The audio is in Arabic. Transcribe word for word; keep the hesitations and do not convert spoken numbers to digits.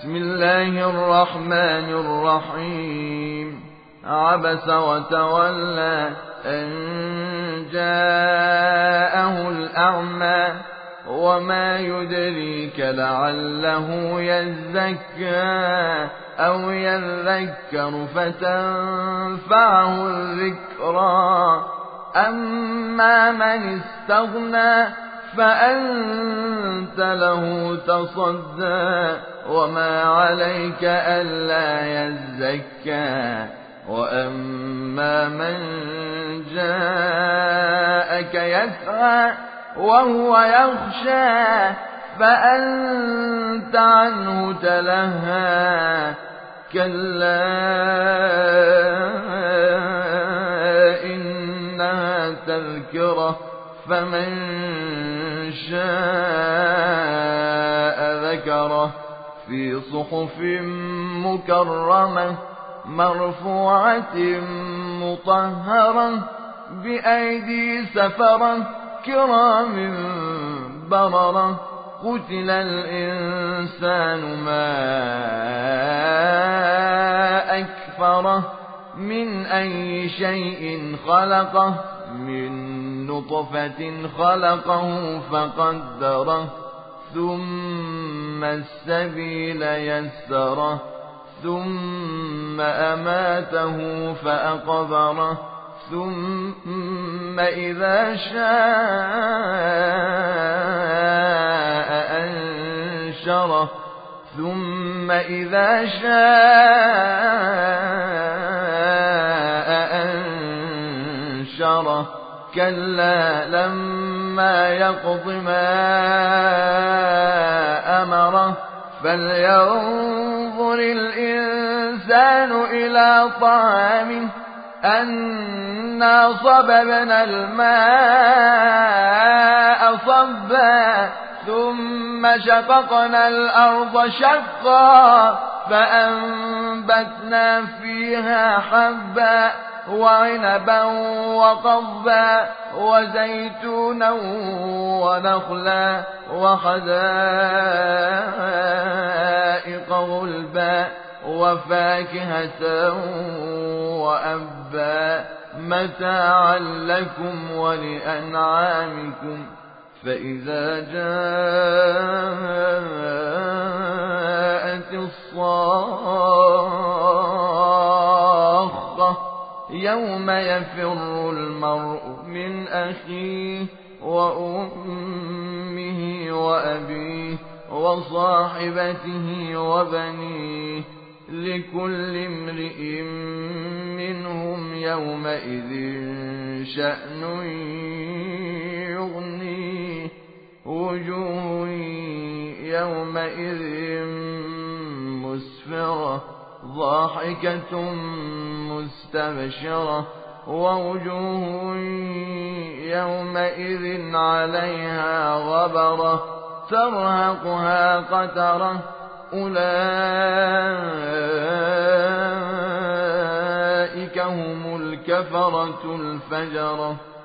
بسم الله الرحمن الرحيم عبس وتولى أن جاءه الأعمى وما يدريك لعله يزكى أو يذكر فتنفعه الذكرى أما من استغنى فأنت له تصدى وما عليك ألا يزكى وأما من جاءك يسعى وهو يخشى فأنت عنه تلهى كلا إنها تذكرة فمن شاء ذكره في صحف مكرمة مرفوعة مطهرة بأيدي سفرة كرام بررة قتل الإنسان ما أكفره من أي شيء خلقه من نطفة خلقه فقدره ثم السبيل يسره ثم أماته فأقبره ثم إذا شاء أنشره ثم إذا شاء أنشره كلا لما يقض ما أمره فلينظر الإنسان إلى طعامه أنا صببنا الماء صبا ثم شققنا الأرض شقا فأنبتنا فيها حبا وعنبا وقضبا وزيتونا ونخلا وحدائق غلبا وفاكهة وأبا متاعا لكم ولأنعامكم فإذا جاءت الصاخة يوم يفر المرء من أخيه وأمه وأبيه وصاحبته وبنيه لكل امرئ منهم يومئذ شأن يغنيه وجوه يومئذ مسفرة ضاحكة مستبشرة ووجوه يومئذ عليها غبرة ترهقها قترة أولئك هم الكفرة الفجرة